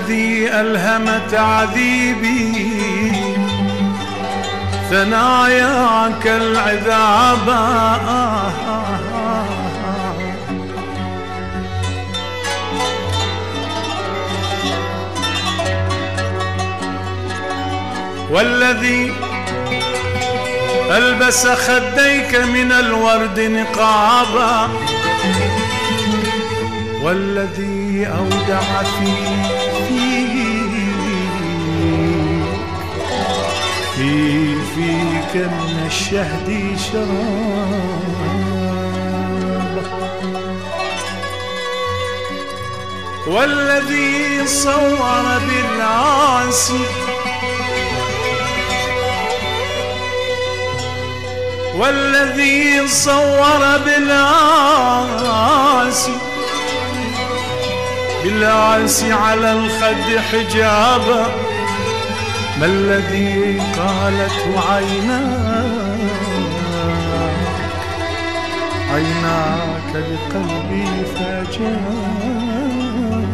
والذي ألهم تعذيبي ثناياك العذابا، والذي ألبس خديك من الورد نقابا، والذي أودع فيك من الشهد شرابا، والذي صور بالعاصي، والذي صور بالعاصي على الخد حجابا، ما الذي قالته عيناك لقلبي فجاب.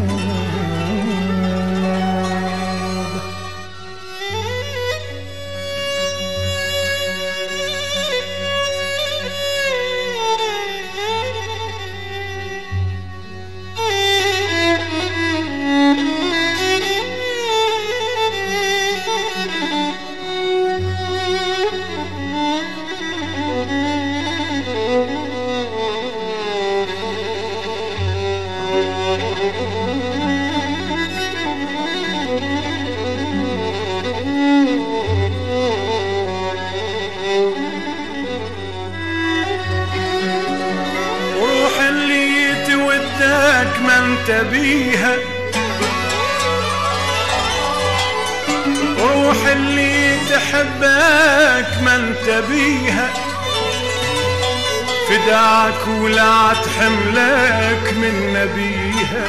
وروح اللي تودك ما انت بيها، وروح اللي تحبك ما انت بيها، فداك ولا تحملك من نبيها.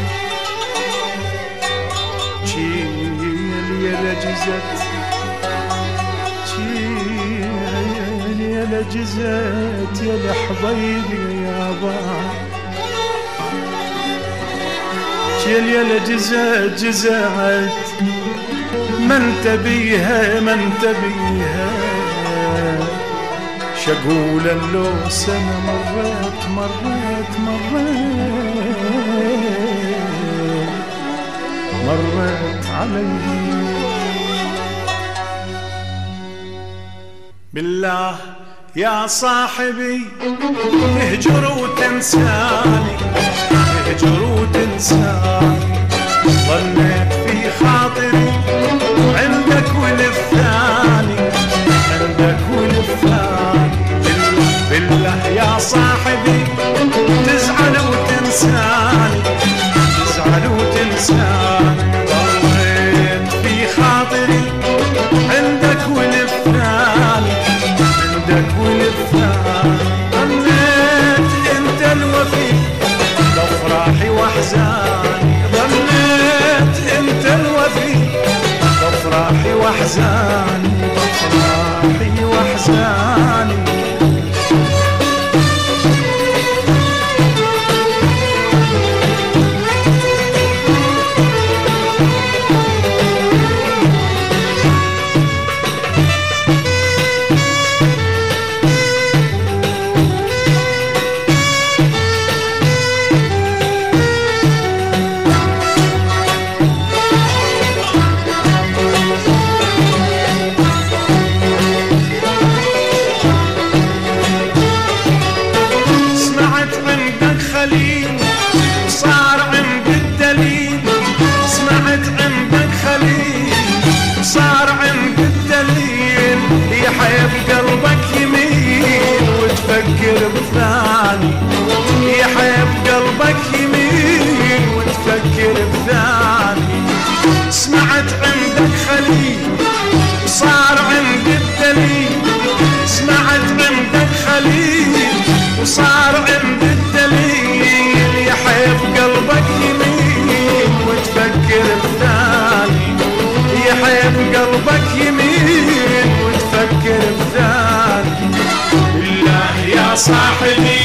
يا لجزت يا لحبيبي يابا، يا لجزت ما انت بيها، شقول لو سنة مرت علي. بالله يا صاحبي تهجر وتنساني، ظنيت في خاطري عندك ولفاني، بالله يا صاحبي تزعل وتنساني، ظنيت في خاطري عندك ولفاني، ظنيت انت الوفي بافراحي واحزاني، ظنيت انت الوفي بافراحي واحزاني. صار عند الدليل، سمعت عندك خليل، صار عند الدليل، يحب قلبك يميل وتفكر بثاني، يحب قلبك يميل وتفكر بثاني. سمعت عندك خليل، صار عند الدليل، سمعت عندك خليل وصار عند الدليل، يحب قلبك يميل وتفكر بثاني، يحب قلبك يميل وتفكر بثاني. بالله يا صاحبي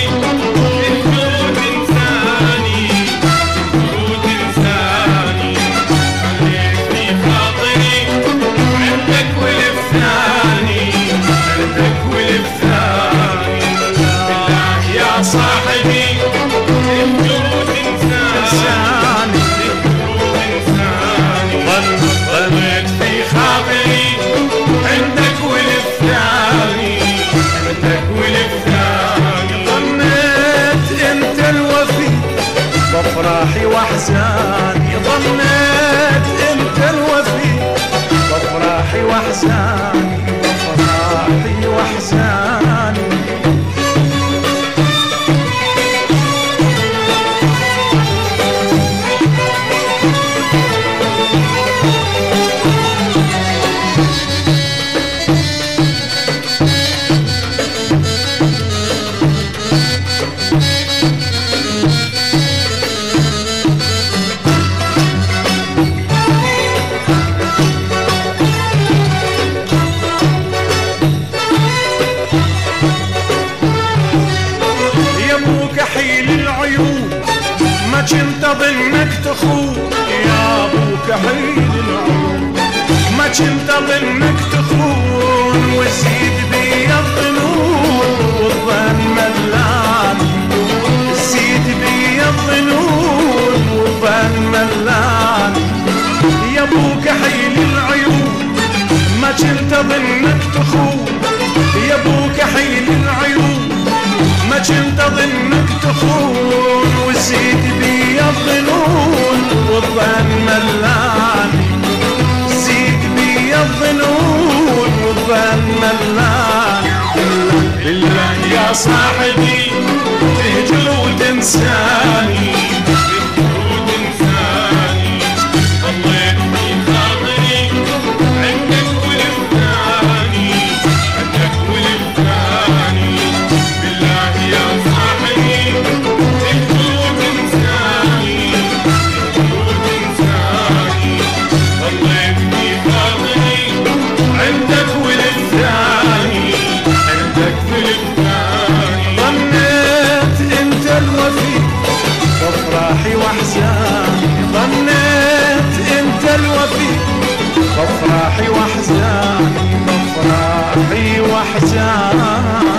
كنت اظنك تخون يا ابو كحيل العيون، ما كنت اظنك تخون وتزيد بي الظنون والظن ملان، تزيد بي الظنون والظن ملان يا ابو كحيل العيون، ما كنت اظنك تخون يا ابو كحيل العيون، ما كنت اظنك تخون وتزيد بي الظنون والظن ملان، زيد بي الظنون والظن ملان. بالله يا صاحبي تهجر وتنساني، تهجر وتنساني، ضليتني خاطري عندك ولفاني، عندك ولفاني. بالله يا صاحبي تهجر وتنساني، تهجر وتنساني، ضليتني خاطري عندك ولفاني، عندك ولفاني. ظنيت انت الوفي بافراحي واحزاني، ظنيت انت الوفي بافراحي واحزاني، بافراحي واحزاني.